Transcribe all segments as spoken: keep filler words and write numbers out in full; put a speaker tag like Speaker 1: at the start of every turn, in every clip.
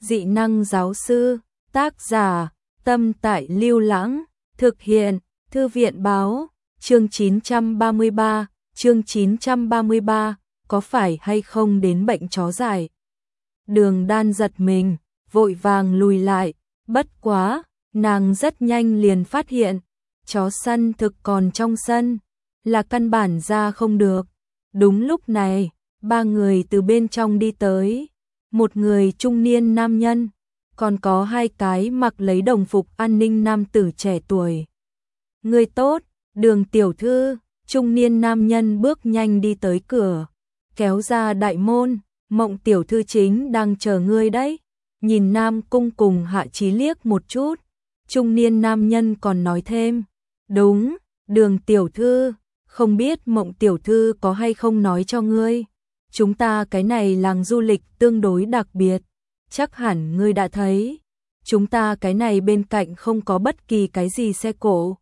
Speaker 1: Dị năng giáo sư, tác giả, Tâm Tại Lưu Lãng, thực hiện, Thư viện báo, chương chín trăm ba mươi ba, chương chín trăm ba mươi ba, có phải hay không đến bệnh chó dại? Đường Đan giật mình, vội vàng lùi lại, bất quá, nàng rất nhanh liền phát hiện, chó săn thực còn trong sân, là căn bản ra không được. Đúng lúc này, ba người từ bên trong đi tới, một người trung niên nam nhân, còn có hai cái mặc lấy đồng phục an ninh nam tử trẻ tuổi. Người tốt, Đường tiểu thư, trung niên nam nhân bước nhanh đi tới cửa, kéo ra đại môn, Mộng tiểu thư chính đang chờ ngươi đấy. Nhìn Nam Cung cùng Hạ Chí liếc một chút, trung niên nam nhân còn nói thêm, đúng, Đường tiểu thư, không biết Mộng tiểu thư có hay không nói cho ngươi, chúng ta cái này làng du lịch tương đối đặc biệt, chắc hẳn ngươi đã thấy, chúng ta cái này bên cạnh không có bất kỳ cái gì xe cộ.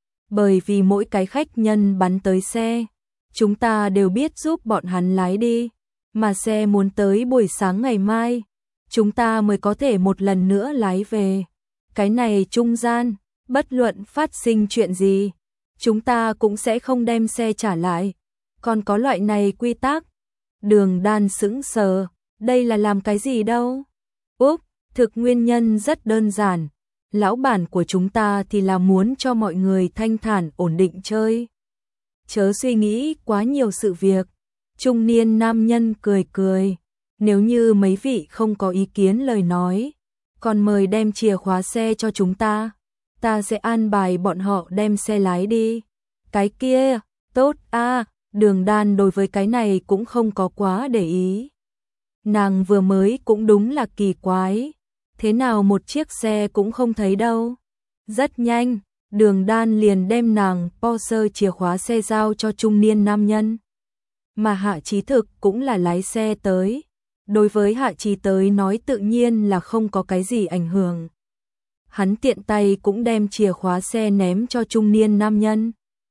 Speaker 1: Bởi vì mỗi cái khách nhân bắn tới xe, chúng ta đều biết giúp bọn hắn lái đi, mà xe muốn tới buổi sáng ngày mai, chúng ta mới có thể một lần nữa lái về. Cái này trung gian, bất luận phát sinh chuyện gì, chúng ta cũng sẽ không đem xe trả lại. Còn có loại này quy tắc. Đường Đan sững sờ, đây là làm cái gì đâu? Úp, thực nguyên nhân rất đơn giản. Lão bản của chúng ta thì là muốn cho mọi người thanh thản ổn định chơi. Chớ suy nghĩ quá nhiều sự việc. Trung niên nam nhân cười cười. Nếu như mấy vị không có ý kiến lời nói, còn mời đem chìa khóa xe cho chúng ta. Ta sẽ an bài bọn họ đem xe lái đi. Cái kia, tốt a. Đường Đan đối với cái này cũng không có quá để ý. Nàng vừa mới cũng đúng là kỳ quái. Thế nào một chiếc xe cũng không thấy đâu. Rất nhanh, Đường Đan liền đem nàng Porsche chìa khóa xe giao cho trung niên nam nhân. Mà Hạ Chí thực cũng là lái xe tới. Đối với Hạ Chí tới nói tự nhiên là không có cái gì ảnh hưởng. Hắn tiện tay cũng đem chìa khóa xe ném cho trung niên nam nhân.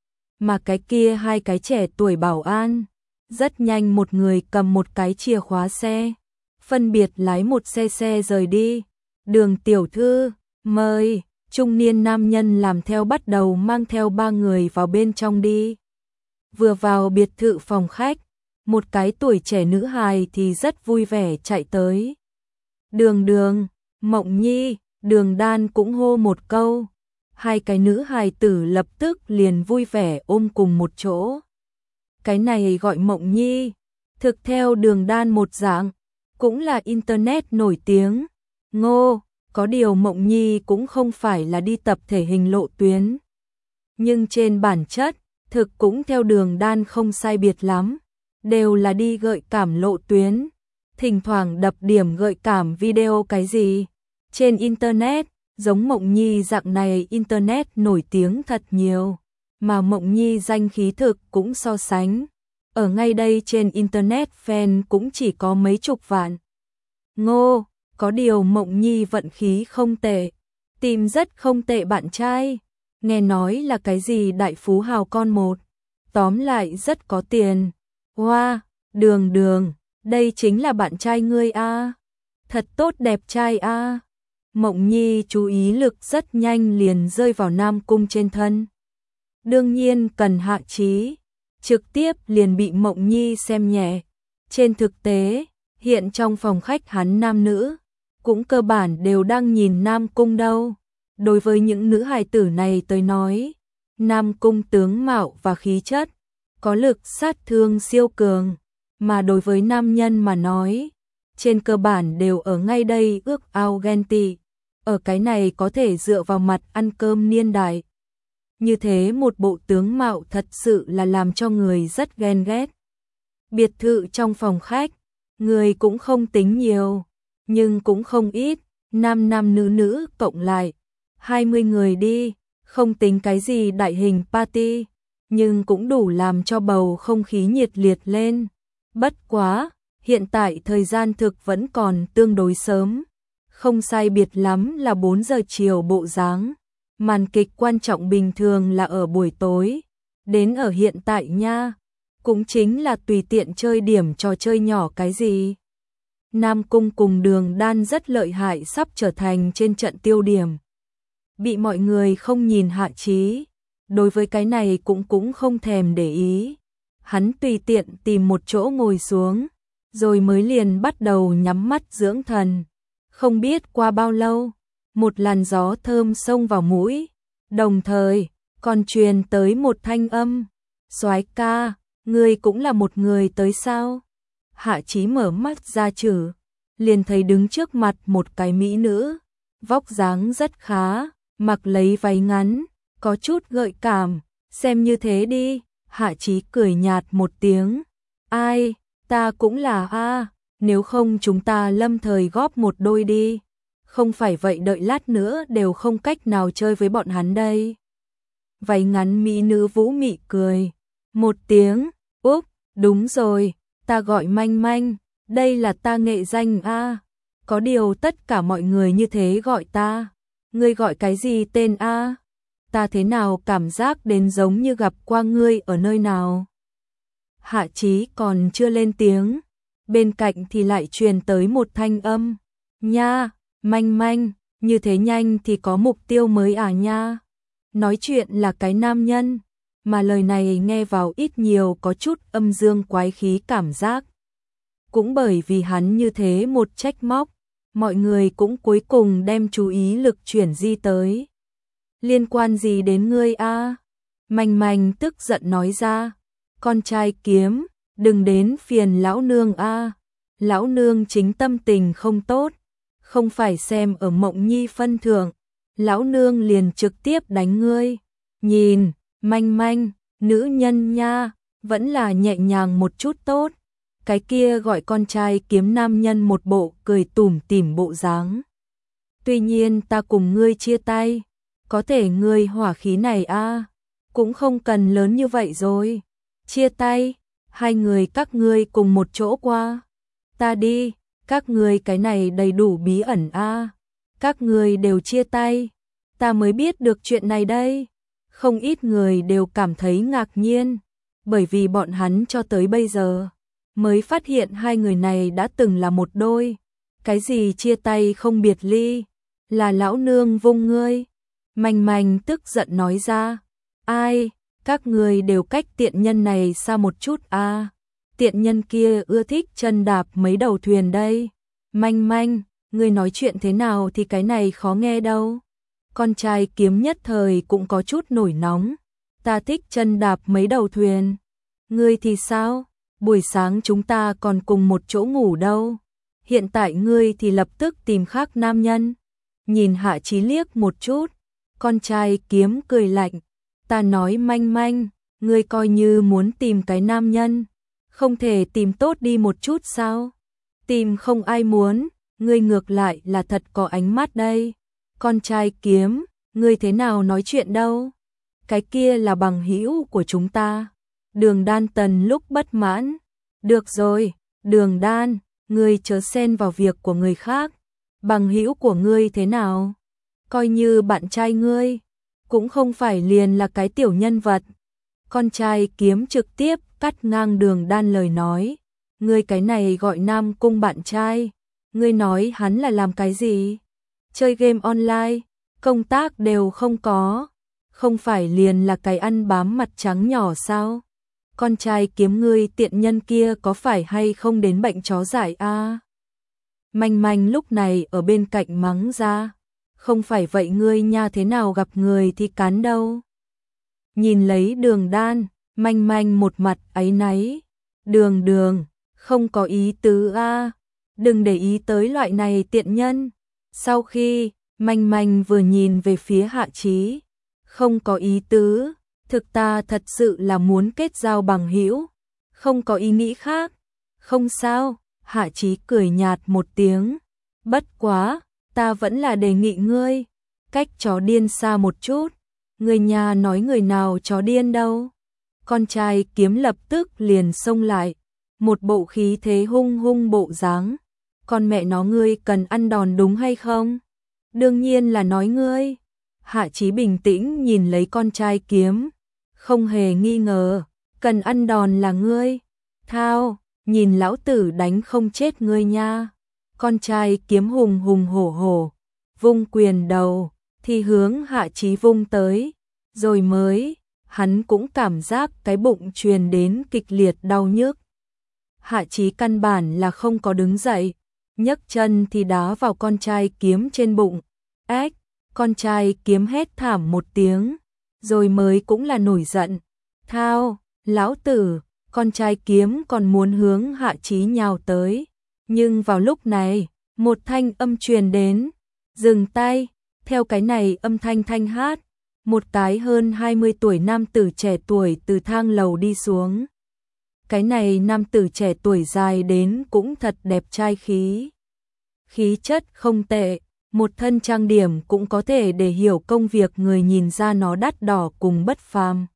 Speaker 1: Mà cái kia hai cái trẻ tuổi bảo an, rất nhanh một người cầm một cái chìa khóa xe, phân biệt lái một xe xe rời đi. Đường tiểu thư, mời, trung niên nam nhân làm theo bắt đầu mang theo ba người vào bên trong đi. Vừa vào biệt thự phòng khách, một cái tuổi trẻ nữ hài thì rất vui vẻ chạy tới. Đường đường, Mộng Nhi, Đường Đan cũng hô một câu. Hai cái nữ hài tử lập tức liền vui vẻ ôm cùng một chỗ. Cái này gọi Mộng Nhi, thực theo Đường Đan một dạng, cũng là internet nổi tiếng. Ngô, có điều Mộng Nhi cũng không phải là đi tập thể hình lộ tuyến. Nhưng trên bản chất, thực cũng theo Đường Đan không sai biệt lắm. Đều là đi gợi cảm lộ tuyến. Thỉnh thoảng đập điểm gợi cảm video cái gì. Trên internet, giống Mộng Nhi dạng này internet nổi tiếng thật nhiều. Mà Mộng Nhi danh khí thực cũng so sánh. Ở ngay đây trên internet fan cũng chỉ có mấy chục vạn. Ngô, có điều Mộng Nhi vận khí không tệ, tìm rất không tệ bạn trai, nghe nói là cái gì đại phú hào con một, tóm lại rất có tiền. Hoa, wow, Đường đường, đây chính là bạn trai ngươi a, thật tốt đẹp trai a. Mộng Nhi chú ý lực rất nhanh liền rơi vào Nam Cung trên thân. Đương nhiên cần Hạ Chí, trực tiếp liền bị Mộng Nhi xem nhẹ. Trên thực tế, hiện trong phòng khách hắn nam nữ, cũng cơ bản đều đang nhìn Nam Cung đâu. Đối với những nữ hài tử này tới nói, Nam Cung tướng mạo và khí chất, có lực sát thương siêu cường, mà đối với nam nhân mà nói, trên cơ bản đều ở ngay đây ước ao ghen tị, ở cái này có thể dựa vào mặt ăn cơm niên đại. Như thế một bộ tướng mạo thật sự là làm cho người rất ghen ghét. Biệt thự trong phòng khách, người cũng không tính nhiều, nhưng cũng không ít, nam nam nữ nữ cộng lại, hai mươi người đi, không tính cái gì đại hình party, nhưng cũng đủ làm cho bầu không khí nhiệt liệt lên. Bất quá, hiện tại thời gian thực vẫn còn tương đối sớm, không sai biệt lắm là bốn giờ chiều bộ dáng. Màn kịch quan trọng bình thường là ở buổi tối, đến ở hiện tại nha, cũng chính là tùy tiện chơi điểm trò chơi nhỏ cái gì. Nam Cung cùng Đường Đan rất lợi hại, sắp trở thành trên trận tiêu điểm. Bị mọi người không nhìn Hạ Chí, đối với cái này cũng cũng không thèm để ý. Hắn tùy tiện tìm một chỗ ngồi xuống, rồi mới liền bắt đầu nhắm mắt dưỡng thần. Không biết qua bao lâu, một làn gió thơm xông vào mũi, đồng thời còn truyền tới một thanh âm, "Soái ca, ngươi cũng là một người tới sao?" Hạ Chí mở mắt ra chử, liền thấy đứng trước mặt một cái mỹ nữ, vóc dáng rất khá, mặc lấy váy ngắn, có chút gợi cảm, xem như thế đi. Hạ Chí cười nhạt một tiếng, "Ai, ta cũng là a, nếu không chúng ta lâm thời góp một đôi đi, không phải vậy đợi lát nữa đều không cách nào chơi với bọn hắn đây." Váy ngắn mỹ nữ vũ mị cười một tiếng, "Úp, đúng rồi, ta gọi Manh Manh, đây là ta nghệ danh a, có điều tất cả mọi người như thế gọi ta, ngươi gọi cái gì tên a? Ta thế nào cảm giác đến giống như gặp qua ngươi ở nơi nào?" Hạ Chí còn chưa lên tiếng, bên cạnh thì lại truyền tới một thanh âm, "Nha, Manh Manh, như thế nhanh thì có mục tiêu mới à nha?" Nói chuyện là cái nam nhân, mà lời này nghe vào ít nhiều có chút âm dương quái khí cảm giác. Cũng bởi vì hắn như thế một trách móc, mọi người cũng cuối cùng đem chú ý lực chuyển di tới. "Liên quan gì đến ngươi a?" Manh Manh tức giận nói ra, "Con trai Kiếm, đừng đến phiền lão nương a, lão nương chính tâm tình không tốt, không phải xem ở Mộng Nhi phân thượng, lão nương liền trực tiếp đánh ngươi." Nhìn, Manh Manh, nữ nhân nha, vẫn là nhẹ nhàng một chút tốt. Cái kia gọi con trai Kiếm nam nhân một bộ cười tủm tỉm bộ dáng. "Tuy nhiên ta cùng ngươi chia tay, có thể ngươi hỏa khí này a, cũng không cần lớn như vậy rồi." "Chia tay? Hai người các ngươi cùng một chỗ qua. Ta đi, các ngươi cái này đầy đủ bí ẩn a. Các ngươi đều chia tay, ta mới biết được chuyện này đây." Không ít người đều cảm thấy ngạc nhiên, bởi vì bọn hắn cho tới bây giờ mới phát hiện hai người này đã từng là một đôi. Cái gì chia tay không biệt ly, là lão nương vung ngươi. Manh Manh tức giận nói ra, "Ai, các người đều cách tiện nhân này xa một chút a. Tiện nhân kia ưa thích chân đạp mấy đầu thuyền đây." "Manh Manh, ngươi nói chuyện thế nào thì cái này khó nghe đâu." Con trai Kiếm nhất thời cũng có chút nổi nóng, "Ta thích chân đạp mấy đầu thuyền. Ngươi thì sao? Buổi sáng chúng ta còn cùng một chỗ ngủ đâu. Hiện tại ngươi thì lập tức tìm khác nam nhân." Nhìn Hạ Chí liếc một chút, con trai Kiếm cười lạnh, "Ta nói Manh Manh, ngươi coi như muốn tìm cái nam nhân, không thể tìm tốt đi một chút sao? Tìm không ai muốn, ngươi ngược lại là thật có ánh mắt đây." "Con trai Kiếm, ngươi thế nào nói chuyện đâu? Cái kia là bằng hữu của chúng ta." Đường Đan Tần lúc bất mãn, "Được rồi, Đường Đan, ngươi chớ xen vào việc của người khác. Bằng hữu của ngươi thế nào? Coi như bạn trai ngươi, cũng không phải liền là cái tiểu nhân vật." Con trai Kiếm trực tiếp cắt ngang Đường Đan lời nói, "Ngươi cái này gọi Nam Cung bạn trai, ngươi nói hắn là làm cái gì? Chơi game online, công tác đều không có, không phải liền là cái ăn bám mặt trắng nhỏ sao? Con trai Kiếm ngươi tiện nhân kia có phải hay không đến bệnh chó dại a?" Manh Manh lúc này ở bên cạnh mắng ra, "Không phải vậy ngươi nha, thế nào gặp người thì cắn đâu." Nhìn lấy Đường Đan, Manh Manh một mặt áy náy, "Đường Đường, không có ý tứ a, đừng để ý tới loại này tiện nhân." Sau khi Manh Manh vừa nhìn về phía Hạ Chí, "Không có ý tứ, thực ta thật sự là muốn kết giao bằng hữu, không có ý nghĩ khác." "Không sao." Hạ Chí cười nhạt một tiếng, "Bất quá, ta vẫn là đề nghị ngươi cách chó điên xa một chút." "Người nhà nói người nào chó điên đâu?" Con trai Kiếm lập tức liền xông lại, một bộ khí thế hung hung bộ dáng, "Con mẹ nó ngươi cần ăn đòn đúng hay không? Đương nhiên là nói ngươi." Hạ Chí bình tĩnh nhìn lấy con trai Kiếm, không hề nghi ngờ, "Cần ăn đòn là ngươi. Thao, nhìn lão tử đánh không chết ngươi nha." con trai kiếm hùng hùng hổ hổ, vung quyền đầu, thì hướng Hạ Chí vung tới, rồi mới, hắn cũng cảm giác cái bụng truyền đến kịch liệt đau nhức. Hạ Chí căn bản là không có đứng dậy, nhấc chân thì đá vào con trai kiếm trên bụng. Ếch, con trai kiếm hét thảm một tiếng, rồi mới cũng là nổi giận. Thao, lão tử, con trai kiếm còn muốn hướng Hạ Chí nhào tới. Nhưng vào lúc này, một thanh âm truyền đến, dừng tay, theo cái này âm thanh thanh hát, một cái hơn hai mươi tuổi nam tử trẻ tuổi từ thang lầu đi xuống. Cái này nam tử trẻ tuổi dài đến cũng thật đẹp trai khí. Khí chất không tệ, một thân trang điểm cũng có thể để hiểu công việc người nhìn ra nó đắt đỏ cùng bất phàm.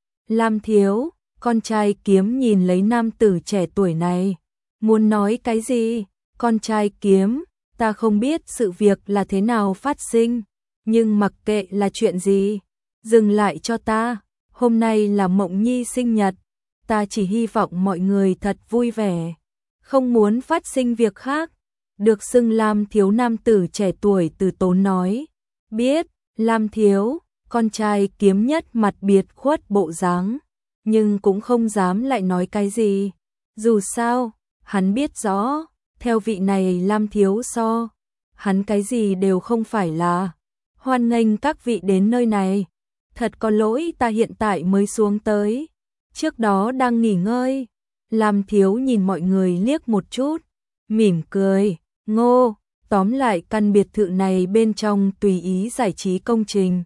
Speaker 1: Lam thiếu, con trai kiếm nhìn lấy nam tử trẻ tuổi này, muốn nói cái gì? Con trai kiếm, ta không biết sự việc là thế nào phát sinh, nhưng mặc kệ là chuyện gì, dừng lại cho ta, hôm nay là Mộng Nhi sinh nhật, ta chỉ hy vọng mọi người thật vui vẻ, không muốn phát sinh việc khác. Được xưng Lam thiếu nam tử trẻ tuổi từ tốn nói, biết, Lam thiếu, con trai kiếm nhất mặt biệt khuất bộ dáng, nhưng cũng không dám lại nói cái gì, dù sao, hắn biết rõ, theo vị này Lam thiếu so, hắn cái gì đều không phải là. Hoan nghênh các vị đến nơi này, thật có lỗi ta hiện tại mới xuống tới, trước đó đang nghỉ ngơi. Lam thiếu nhìn mọi người liếc một chút, mỉm cười, ngô, tóm lại căn biệt thự này bên trong tùy ý giải trí công trình.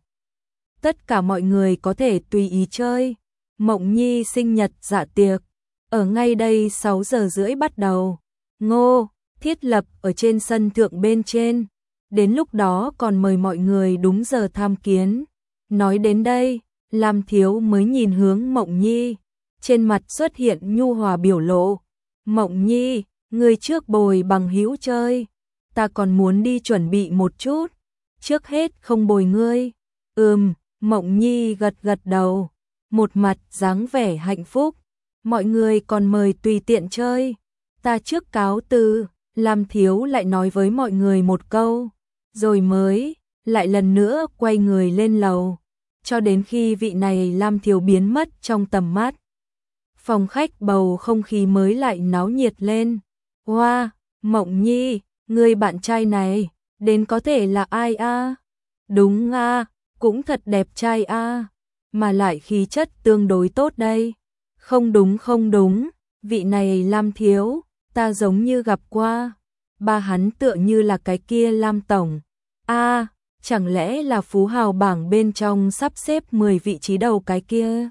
Speaker 1: Tất cả mọi người có thể tùy ý chơi, Mộng Nhi sinh nhật dạ tiệc, ở ngay đây sáu giờ rưỡi bắt đầu, ngô, thiết lập ở trên sân thượng bên trên, đến lúc đó còn mời mọi người đúng giờ tham kiến. Nói đến đây, Lam thiếu mới nhìn hướng Mộng Nhi, trên mặt xuất hiện nhu hòa biểu lộ. Mộng Nhi, người trước bồi bằng hữu chơi, ta còn muốn đi chuẩn bị một chút, trước hết không bồi ngươi. Ừm, Mộng Nhi gật gật đầu, một mặt dáng vẻ hạnh phúc, mọi người còn mời tùy tiện chơi, ta trước cáo từ. Lam thiếu lại nói với mọi người một câu, rồi mới lại lần nữa quay người lên lầu, cho đến khi vị này Lam thiếu biến mất trong tầm mắt. Phòng khách bầu không khí mới lại náo nhiệt lên. Wow, Mộng Nhi, người bạn trai này, đến có thể là ai a? Đúng a, cũng thật đẹp trai a, mà lại khí chất tương đối tốt đây. Không đúng không đúng, vị này Lam thiếu, ta giống như gặp qua, ba hắn tựa như là cái kia Lam tổng. A, chẳng lẽ là phú hào bảng bên trong sắp xếp mười vị trí đầu cái kia?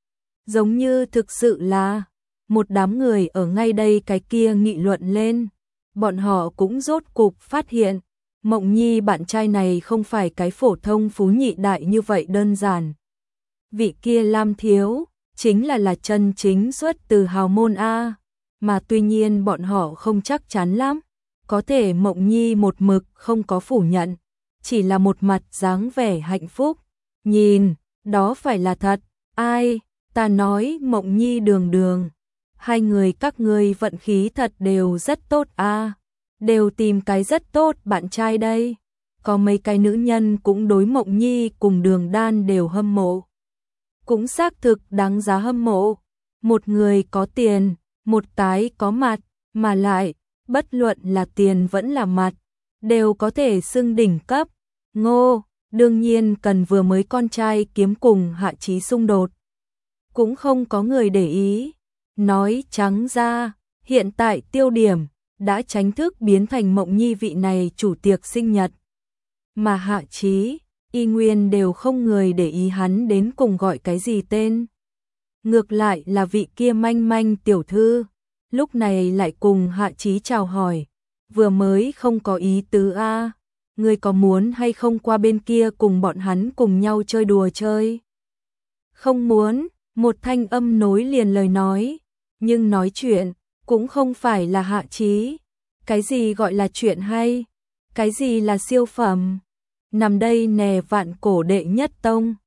Speaker 1: Giống như thực sự là, một đám người ở ngay đây cái kia nghị luận lên, bọn họ cũng rốt cục phát hiện, Mộng Nhi bạn trai này không phải cái phổ thông phú nhị đại như vậy đơn giản. Vị kia Lam thiếu, chính là là chân chính xuất từ hào môn A, mà tuy nhiên bọn họ không chắc chắn lắm, có thể Mộng Nhi một mực không có phủ nhận, chỉ là một mặt dáng vẻ hạnh phúc, nhìn, đó phải là thật, ai, ta nói Mộng Nhi đường đường, hai người các ngươi vận khí thật đều rất tốt a, đều tìm cái rất tốt bạn trai đây, có mấy cái nữ nhân cũng đối Mộng Nhi cùng Đường Đan đều hâm mộ. Cũng xác thực đáng giá hâm mộ, một người có tiền, một cái có mặt, mà lại, bất luận là tiền vẫn là mặt, đều có thể xưng đỉnh cấp. Ngô, đương nhiên cần vừa mới con trai kiếm cùng Hạ Chí xung đột. Cũng không có người để ý. Nói trắng ra, hiện tại tiêu điểm đã chính thức biến thành Mộng Nhi vị này chủ tiệc sinh nhật. Mà Hạ Chí, y nguyên đều không người để ý hắn đến cùng gọi cái gì tên. Ngược lại là vị kia manh manh tiểu thư, lúc này lại cùng Hạ Chí chào hỏi, vừa mới không có ý tứ a, ngươi có muốn hay không qua bên kia cùng bọn hắn cùng nhau chơi đùa chơi? Không muốn, một thanh âm nối liền lời nói, nhưng nói chuyện cũng không phải là Hạ Chí. Cái gì gọi là chuyện hay? Cái gì là siêu phẩm? Nằm đây nè vạn cổ đệ nhất tông.